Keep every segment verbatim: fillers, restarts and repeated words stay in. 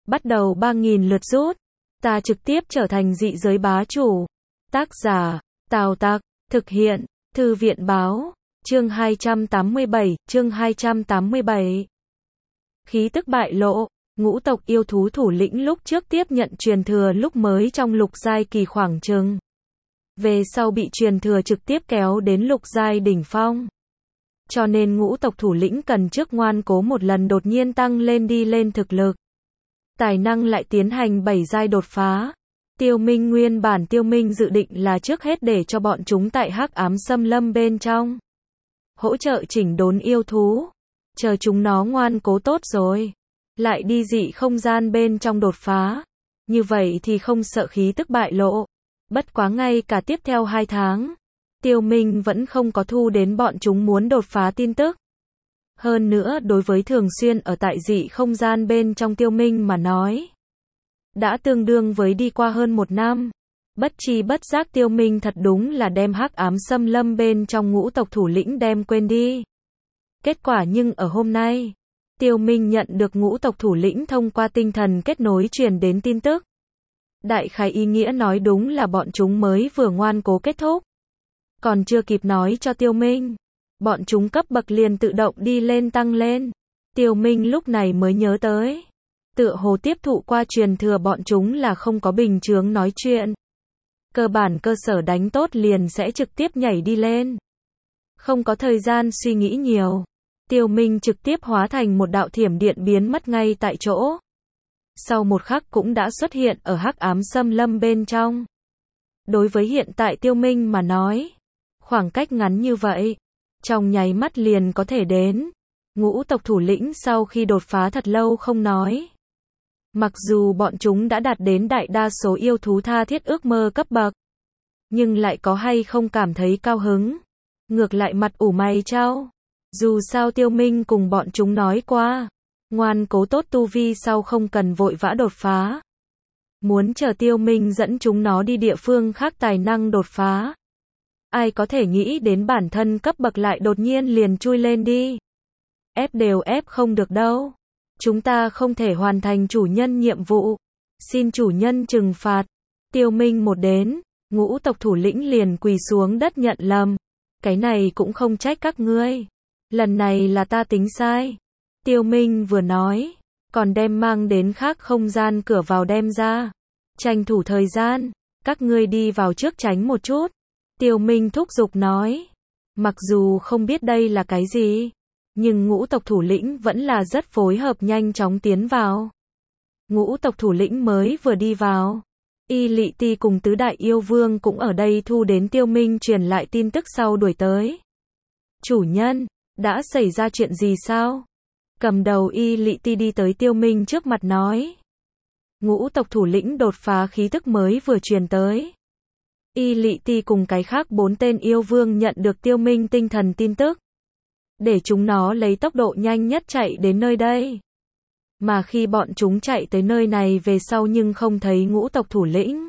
Bắt đầu ba nghìn lượt rút. Ta trực tiếp trở thành dị giới bá chủ. Tác giả, Tào Tặc, thực hiện, Thư viện báo, chương hai trăm tám mươi bảy, chương hai trăm tám mươi bảy. Khí tức bại lộ, ngũ tộc yêu thú thủ lĩnh lúc trước tiếp nhận truyền thừa lúc mới trong lục giai kỳ khoảng chừng. Về sau bị truyền thừa trực tiếp kéo đến lục giai đỉnh phong. Cho nên ngũ tộc thủ lĩnh cần trước ngoan cố một lần đột nhiên tăng lên đi lên thực lực. Tài năng lại tiến hành bảy giai đột phá. Tiêu Minh nguyên bản Tiêu Minh dự định là trước hết để cho bọn chúng tại hắc ám xâm lâm bên trong hỗ trợ chỉnh đốn yêu thú. Chờ chúng nó ngoan cố tốt rồi, lại đi dị không gian bên trong đột phá. Như vậy thì không sợ khí tức bại lộ. Bất quá ngay cả tiếp theo hai tháng, Tiêu Minh vẫn không có thu đến bọn chúng muốn đột phá tin tức. Hơn nữa đối với thường xuyên ở tại dị không gian bên trong Tiêu Minh mà nói, đã tương đương với đi qua hơn một năm. Bất chi bất giác Tiêu Minh thật đúng là đem hắc ám xâm lâm bên trong ngũ tộc thủ lĩnh đem quên đi. Kết quả nhưng ở hôm nay, Tiêu Minh nhận được ngũ tộc thủ lĩnh thông qua tinh thần kết nối truyền đến tin tức. Đại khái ý nghĩa nói đúng là bọn chúng mới vừa ngoan cố kết thúc. Còn chưa kịp nói cho Tiêu Minh, bọn chúng cấp bậc liền tự động đi lên tăng lên. Tiêu Minh lúc này mới nhớ tới, tựa hồ tiếp thụ qua truyền thừa bọn chúng là không có bình chướng nói chuyện. Cơ bản cơ sở đánh tốt liền sẽ trực tiếp nhảy đi lên. Không có thời gian suy nghĩ nhiều, Tiêu Minh trực tiếp hóa thành một đạo thiểm điện biến mất ngay tại chỗ. Sau một khắc cũng đã xuất hiện ở hắc ám xâm lâm bên trong. Đối với hiện tại Tiêu Minh mà nói, khoảng cách ngắn như vậy, trong nháy mắt liền có thể đến. Ngũ tộc thủ lĩnh sau khi đột phá thật lâu không nói. Mặc dù bọn chúng đã đạt đến đại đa số yêu thú tha thiết ước mơ cấp bậc, nhưng lại có hay không cảm thấy cao hứng. Ngược lại mặt ủ mày chau. Dù sao Tiêu Minh cùng bọn chúng nói qua, ngoan cố tốt tu vi sau không cần vội vã đột phá. Muốn chờ Tiêu Minh dẫn chúng nó đi địa phương khác tài năng đột phá. Ai có thể nghĩ đến bản thân cấp bậc lại đột nhiên liền chui lên đi. Ép đều ép không được đâu. Chúng ta không thể hoàn thành chủ nhân nhiệm vụ. Xin chủ nhân trừng phạt. Tiêu Minh một đến, ngũ tộc thủ lĩnh liền quỳ xuống đất nhận lầm. Cái này cũng không trách các ngươi. Lần này là ta tính sai. Tiêu Minh vừa nói, còn đem mang đến khác không gian cửa vào đem ra. Tranh thủ thời gian, các ngươi đi vào trước tránh một chút. Tiêu Minh thúc giục nói. Mặc dù không biết đây là cái gì, nhưng ngũ tộc thủ lĩnh vẫn là rất phối hợp nhanh chóng tiến vào. Ngũ tộc thủ lĩnh mới vừa đi vào, Y Lị Ti cùng tứ đại yêu vương cũng ở đây thu đến Tiêu Minh truyền lại tin tức sau đuổi tới. Chủ nhân, đã xảy ra chuyện gì sao? Cầm đầu Y Lị Ti đi tới Tiêu Minh trước mặt nói. Ngũ tộc thủ lĩnh đột phá khí tức mới vừa truyền tới. Y Lị Ti cùng cái khác bốn tên yêu vương nhận được Tiêu Minh tinh thần tin tức, để chúng nó lấy tốc độ nhanh nhất chạy đến nơi đây. Mà khi bọn chúng chạy tới nơi này về sau nhưng không thấy ngũ tộc thủ lĩnh.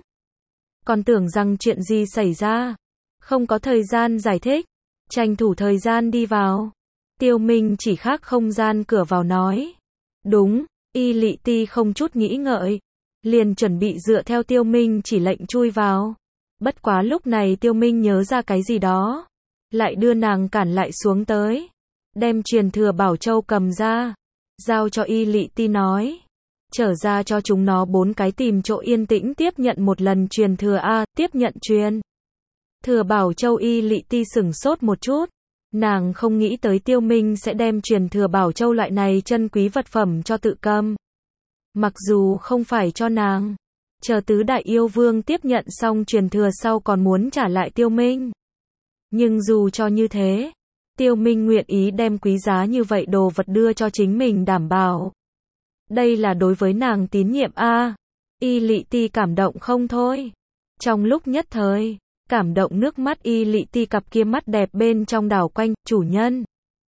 Còn tưởng rằng chuyện gì xảy ra. Không có thời gian giải thích. Tranh thủ thời gian đi vào. Tiêu Minh chỉ khác không gian cửa vào nói. Đúng, Y Lị Ti không chút nghĩ ngợi, liền chuẩn bị dựa theo Tiêu Minh chỉ lệnh chui vào. Bất quá lúc này Tiêu Minh nhớ ra cái gì đó, lại đưa nàng cản lại xuống tới. Đem truyền thừa Bảo Châu cầm ra, giao cho Y Lị Ti nói. Trở ra cho chúng nó bốn cái tìm chỗ yên tĩnh tiếp nhận một lần truyền thừa A, tiếp nhận truyền thừa Bảo Châu. Y Lị Ti sửng sốt một chút. Nàng không nghĩ tới Tiêu Minh sẽ đem truyền thừa Bảo Châu loại này chân quý vật phẩm cho tự cầm. Mặc dù không phải cho nàng, chờ tứ đại yêu vương tiếp nhận xong truyền thừa sau còn muốn trả lại Tiêu Minh. Nhưng dù cho như thế, Tiêu Minh nguyện ý đem quý giá như vậy đồ vật đưa cho chính mình đảm bảo. Đây là đối với nàng tín nhiệm a. Y Lị Ti cảm động không thôi. Trong lúc nhất thời, cảm động nước mắt Y Lị Ti cặp kia mắt đẹp bên trong đảo quanh. Chủ nhân,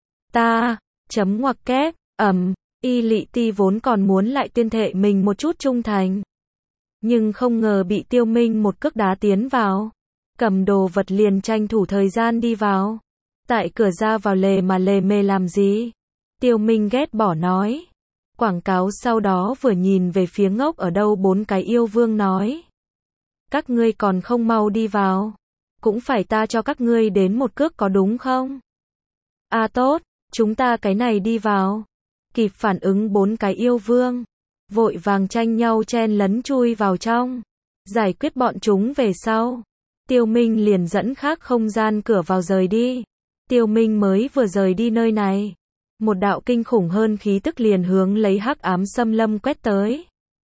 ta, chấm ngoặc kép, ầm. Y Lị Ti vốn còn muốn lại tuyên thệ mình một chút trung thành, nhưng không ngờ bị Tiêu Minh một cước đá tiến vào. Cầm đồ vật liền tranh thủ thời gian đi vào. Tại cửa ra vào lề mà lề mề làm gì? Tiêu Minh ghét bỏ nói. Quảng cáo sau đó vừa nhìn về phía ngốc ở đâu bốn cái yêu vương nói. Các ngươi còn không mau đi vào. Cũng phải ta cho các ngươi đến một cước có đúng không? À tốt, chúng ta cái này đi vào. Kịp phản ứng bốn cái yêu vương. Vội vàng tranh nhau chen lấn chui vào trong. Giải quyết bọn chúng về sau. Tiêu Minh liền dẫn khác không gian cửa vào rời đi. Tiêu Minh mới vừa rời đi nơi này. Một đạo kinh khủng hơn khí tức liền hướng lấy hắc ám xâm lâm quét tới.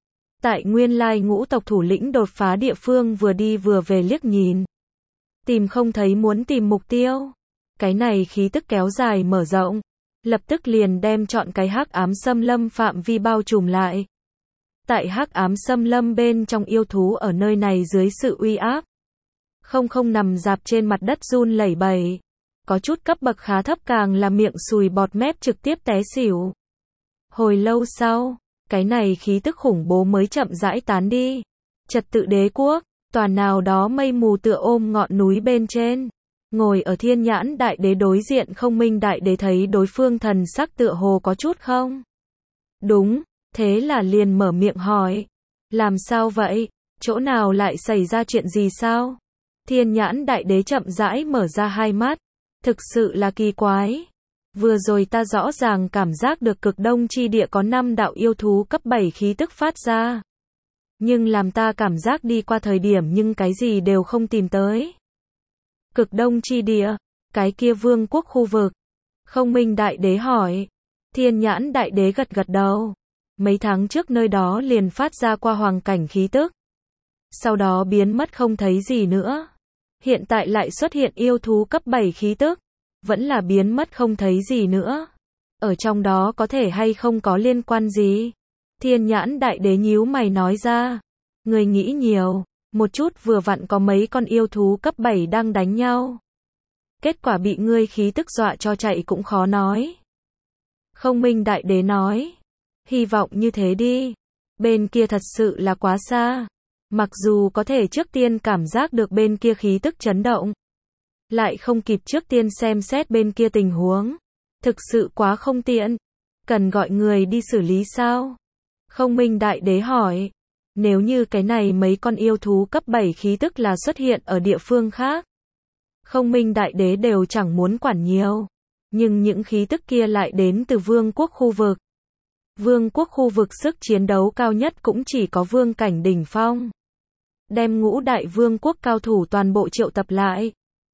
Tại nguyên lai ngũ tộc thủ lĩnh đột phá địa phương vừa đi vừa về liếc nhìn. Tìm không thấy muốn tìm mục tiêu. Cái này khí tức kéo dài mở rộng. Lập tức liền đem chọn cái hắc ám xâm lâm phạm vi bao trùm lại. Tại hắc ám xâm lâm bên trong yêu thú ở nơi này dưới sự uy áp. Không không nằm dạp trên mặt đất run lẩy bẩy. Có chút cấp bậc khá thấp càng là miệng sùi bọt mép trực tiếp té xỉu. Hồi lâu sau, cái này khí tức khủng bố mới chậm rãi tán đi. Trật tự đế quốc, tòa nào đó mây mù tựa ôm ngọn núi bên trên. Ngồi ở thiên nhãn đại đế đối diện không minh đại đế thấy đối phương thần sắc tựa hồ có chút không? Đúng, thế là liền mở miệng hỏi. Làm sao vậy? Chỗ nào lại xảy ra chuyện gì sao? Thiên nhãn đại đế chậm rãi mở ra hai mắt. Thực sự là kỳ quái. Vừa rồi ta rõ ràng cảm giác được cực đông chi địa có năm đạo yêu thú cấp bảy khí tức phát ra. Nhưng làm ta cảm giác đi qua thời điểm nhưng cái gì đều không tìm tới. Cực đông chi địa, cái kia vương quốc khu vực. Không minh đại đế hỏi. Thiên nhãn đại đế gật gật đầu. Mấy tháng trước nơi đó liền phát ra qua hoàng cảnh khí tức. Sau đó biến mất không thấy gì nữa. Hiện tại lại xuất hiện yêu thú cấp bảy khí tức. Vẫn là biến mất không thấy gì nữa. Ở trong đó có thể hay không có liên quan gì? Thiên nhãn đại đế nhíu mày nói ra. Người nghĩ nhiều. Một chút vừa vặn có mấy con yêu thú cấp bảy đang đánh nhau. Kết quả bị ngươi khí tức dọa cho chạy cũng khó nói. Không minh đại đế nói. Hy vọng như thế đi. Bên kia thật sự là quá xa. Mặc dù có thể trước tiên cảm giác được bên kia khí tức chấn động. Lại không kịp trước tiên xem xét bên kia tình huống. Thực sự quá không tiện. Cần gọi người đi xử lý sao? Không minh đại đế hỏi. Nếu như cái này mấy con yêu thú cấp bảy khí tức là xuất hiện ở địa phương khác. Không minh đại đế đều chẳng muốn quản nhiều. Nhưng những khí tức kia lại đến từ vương quốc khu vực. Vương quốc khu vực sức chiến đấu cao nhất cũng chỉ có vương cảnh đỉnh phong. Đem ngũ đại vương quốc cao thủ toàn bộ triệu tập lại.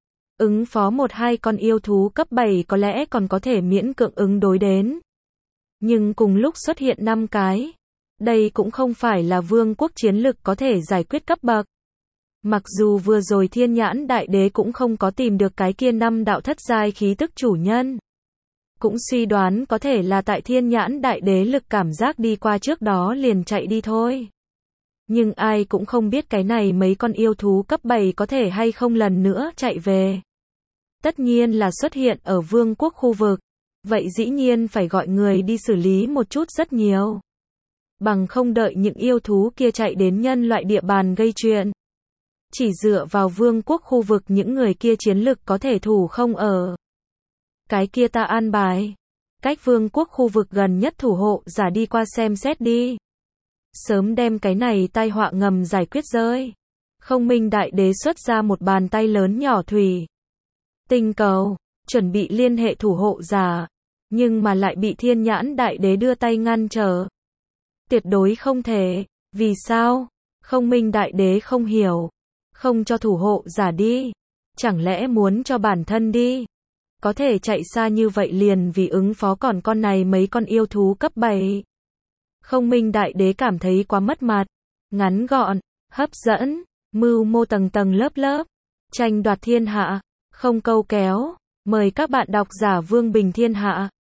Ứng phó một hai con yêu thú cấp bảy có lẽ còn có thể miễn cưỡng ứng đối đến. Nhưng cùng lúc xuất hiện năm cái. Đây cũng không phải là vương quốc chiến lực có thể giải quyết cấp bậc. Mặc dù vừa rồi thiên nhãn đại đế cũng không có tìm được cái kia năm đạo thất giai khí tức chủ nhân. Cũng suy đoán có thể là tại thiên nhãn đại đế lực cảm giác đi qua trước đó liền chạy đi thôi. Nhưng ai cũng không biết cái này mấy con yêu thú cấp bảy có thể hay không lần nữa chạy về. Tất nhiên là xuất hiện ở vương quốc khu vực. Vậy dĩ nhiên phải gọi người đi xử lý một chút rất nhiều. Bằng không đợi những yêu thú kia chạy đến nhân loại địa bàn gây chuyện. Chỉ dựa vào vương quốc khu vực những người kia chiến lực có thể thủ không ở. Cái kia ta an bài. Cách vương quốc khu vực gần nhất thủ hộ giả đi qua xem xét đi. Sớm đem cái này tai họa ngầm giải quyết rơi. Không minh đại đế xuất ra một bàn tay lớn nhỏ thủy. Tinh cầu, chuẩn bị liên hệ thủ hộ giả. Nhưng mà lại bị thiên nhãn đại đế đưa tay ngăn trở. Tuyệt đối không thể. Vì sao? Không minh đại đế không hiểu. Không cho thủ hộ giả đi. Chẳng lẽ muốn cho bản thân đi? Có thể chạy xa như vậy liền vì ứng phó còn con này mấy con yêu thú cấp bảy. Không minh đại đế cảm thấy quá mất mặt. Ngắn gọn, hấp dẫn, mưu mô tầng tầng lớp lớp. Tranh đoạt thiên hạ, không câu kéo. Mời các bạn đọc giả Vương Bình Thiên Hạ.